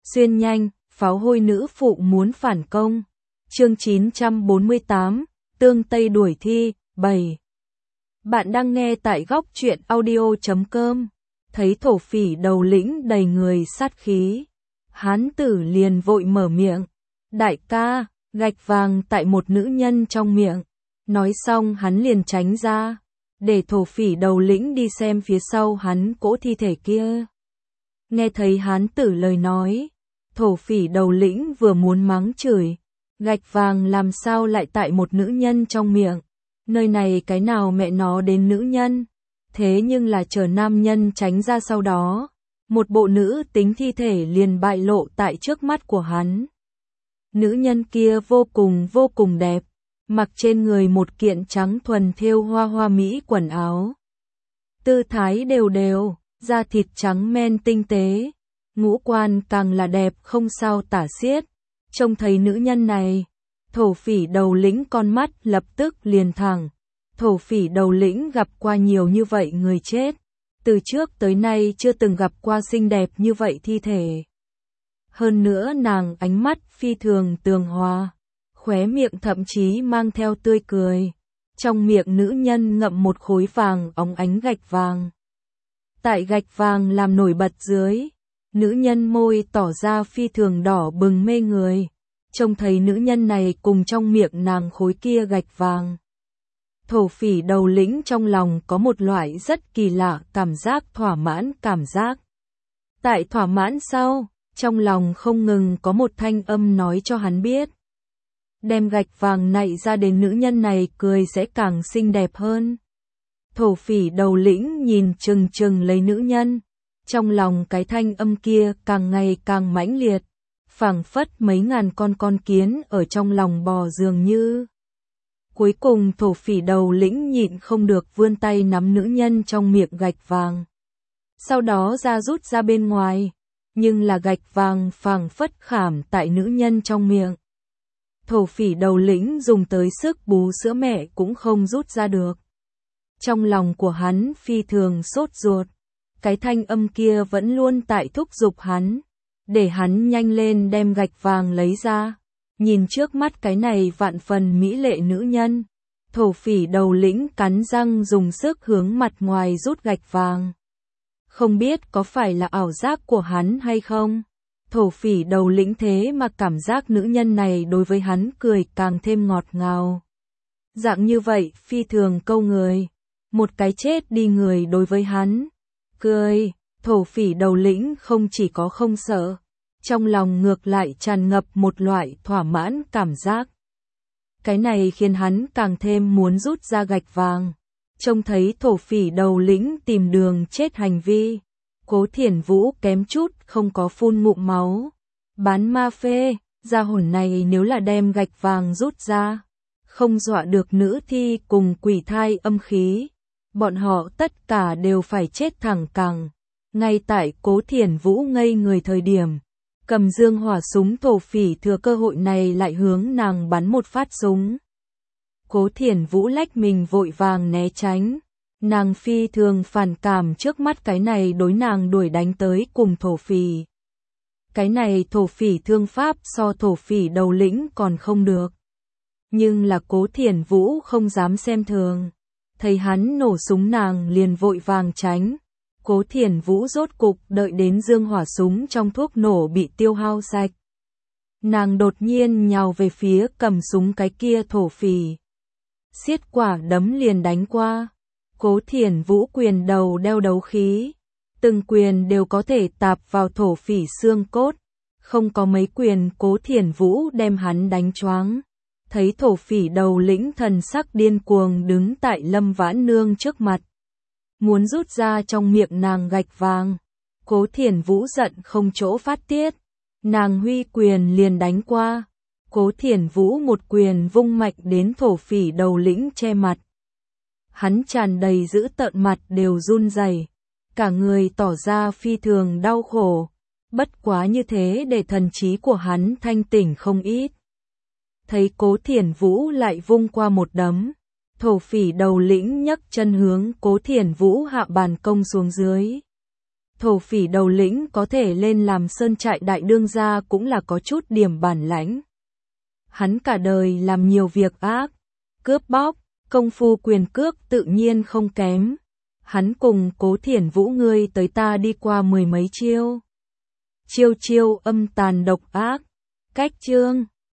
Xuyên nhanh, pháo hôi nữ phụ muốn phản công. Chương 948, Tương Tây đuổi thi, 7. Bạn đang nghe tại góc truyện audio.com. Thấy thổ phỉ đầu lĩnh đầy người sát khí, hán tử liền vội mở miệng. Đại ca, gạch vàng tại một nữ nhân trong miệng. Nói xong hắn liền tránh ra, để thổ phỉ đầu lĩnh đi xem phía sau hắn cỗ thi thể kia. Nghe thấy hán tử lời nói, thổ phỉ đầu lĩnh vừa muốn mắng chửi, gạch vàng làm sao lại tại một nữ nhân trong miệng, nơi này cái nào mẹ nó đến nữ nhân, thế nhưng là chờ nam nhân tránh ra sau đó, một bộ nữ tính thi thể liền bại lộ tại trước mắt của hắn. Nữ nhân kia vô cùng đẹp, mặc trên người một kiện trắng thuần thêu hoa hoa mỹ quần áo. Tư thái đều đều, da thịt trắng men tinh tế, ngũ quan càng là đẹp không sao tả xiết. Trông thấy nữ nhân này, thổ phỉ đầu lĩnh con mắt lập tức liền thẳng. Thổ phỉ đầu lĩnh gặp qua nhiều như vậy người chết, từ trước tới nay chưa từng gặp qua xinh đẹp như vậy thi thể. Hơn nữa nàng ánh mắt phi thường tường hòa, khóe miệng thậm chí mang theo tươi cười. Trong miệng nữ nhân ngậm một khối vàng óng ánh gạch vàng. Tại gạch vàng làm nổi bật dưới, nữ nhân môi tỏ ra phi thường đỏ bừng mê người. Trông thấy nữ nhân này cùng trong miệng nàng khối kia gạch vàng, thổ phỉ đầu lĩnh trong lòng có một loại rất kỳ lạ cảm giác thỏa mãn cảm giác. Tại thỏa mãn sau, trong lòng không ngừng có một thanh âm nói cho hắn biết. Đem gạch vàng nạy ra đến nữ nhân này cười sẽ càng xinh đẹp hơn. Thổ phỉ đầu lĩnh nhìn chừng lấy nữ nhân, trong lòng cái thanh âm kia càng ngày càng mãnh liệt, phảng phất mấy ngàn con kiến ở trong lòng bò dường như. Cuối cùng thổ phỉ đầu lĩnh nhịn không được vươn tay nắm nữ nhân trong miệng gạch vàng. Sau đó rút ra bên ngoài, nhưng là gạch vàng phảng phất khảm tại nữ nhân trong miệng. Thổ phỉ đầu lĩnh dùng tới sức bú sữa mẹ cũng không rút ra được. Trong lòng của hắn phi thường sốt ruột, cái thanh âm kia vẫn luôn tại thúc giục hắn, để hắn nhanh lên đem gạch vàng lấy ra. Nhìn trước mắt cái này vạn phần mỹ lệ nữ nhân, thổ phỉ đầu lĩnh cắn răng dùng sức hướng mặt ngoài rút gạch vàng. Không biết có phải là ảo giác của hắn hay không? Thổ phỉ đầu lĩnh thế mà cảm giác nữ nhân này đối với hắn cười càng thêm ngọt ngào. Dạng như vậy phi thường câu người, một cái chết đi người đối với hắn. Cười, thổ phỉ đầu lĩnh không chỉ có không sợ, trong lòng ngược lại tràn ngập một loại thỏa mãn cảm giác. Cái này khiến hắn càng thêm muốn rút ra gạch vàng. Trông thấy thổ phỉ đầu lĩnh tìm đường chết hành vi, Cố Thiển Vũ kém chút không có phun ngụm máu. Bán ma phê, gia hồn này nếu là đem gạch vàng rút ra, không dọa được nữ thi cùng quỷ thai âm khí, bọn họ tất cả đều phải chết thẳng cẳng. Ngay tại Cố Thiển Vũ ngây người thời điểm, cầm dương hỏa súng thổ phỉ thừa cơ hội này lại hướng nàng bắn một phát súng. Cố Thiển Vũ lách mình vội vàng né tránh. Nàng phi thường phản cảm trước mắt cái này đối nàng đuổi đánh tới cùng thổ phỉ. Cái này thổ phỉ thương pháp so thổ phỉ đầu lĩnh còn không được. Nhưng là Cố Thiển Vũ không dám xem thường. Thấy hắn nổ súng nàng liền vội vàng tránh. Cố Thiển Vũ rốt cục đợi đến dương hỏa súng trong thuốc nổ bị tiêu hao sạch. Nàng đột nhiên nhào về phía cầm súng cái kia thổ phỉ. Xiết quả đấm liền đánh qua. Cố Thiển Vũ quyền đầu đeo đấu khí. Từng quyền đều có thể tạp vào thổ phỉ xương cốt. Không có mấy quyền Cố Thiển Vũ đem hắn đánh choáng. Thấy thổ phỉ đầu lĩnh thần sắc điên cuồng đứng tại Lâm Vãn Nương trước mặt. Muốn rút ra trong miệng nàng gạch vàng. Cố Thiển Vũ giận không chỗ phát tiết. Nàng huy quyền liền đánh qua. Cố Thiển Vũ một quyền vung mạnh đến thổ phỉ đầu lĩnh che mặt. Hắn tràn đầy dữ tợn mặt đều run rẩy, cả người tỏ ra phi thường đau khổ. Bất quá như thế để thần trí của hắn thanh tỉnh không ít. Thấy Cố Thiển Vũ lại vung qua một đấm, thổ phỉ đầu lĩnh nhấc chân hướng Cố Thiển Vũ hạ bàn công xuống dưới. Thổ phỉ đầu lĩnh có thể lên làm sơn trại đại đương gia cũng là có chút điểm bản lãnh. Hắn cả đời làm nhiều việc ác, cướp bóc, công phu quyền cước tự nhiên không kém. Hắn cùng Cố Thiển Vũ ngươi tới ta đi qua mười mấy chiêu. Chiêu chiêu âm tàn độc ác. Cách chương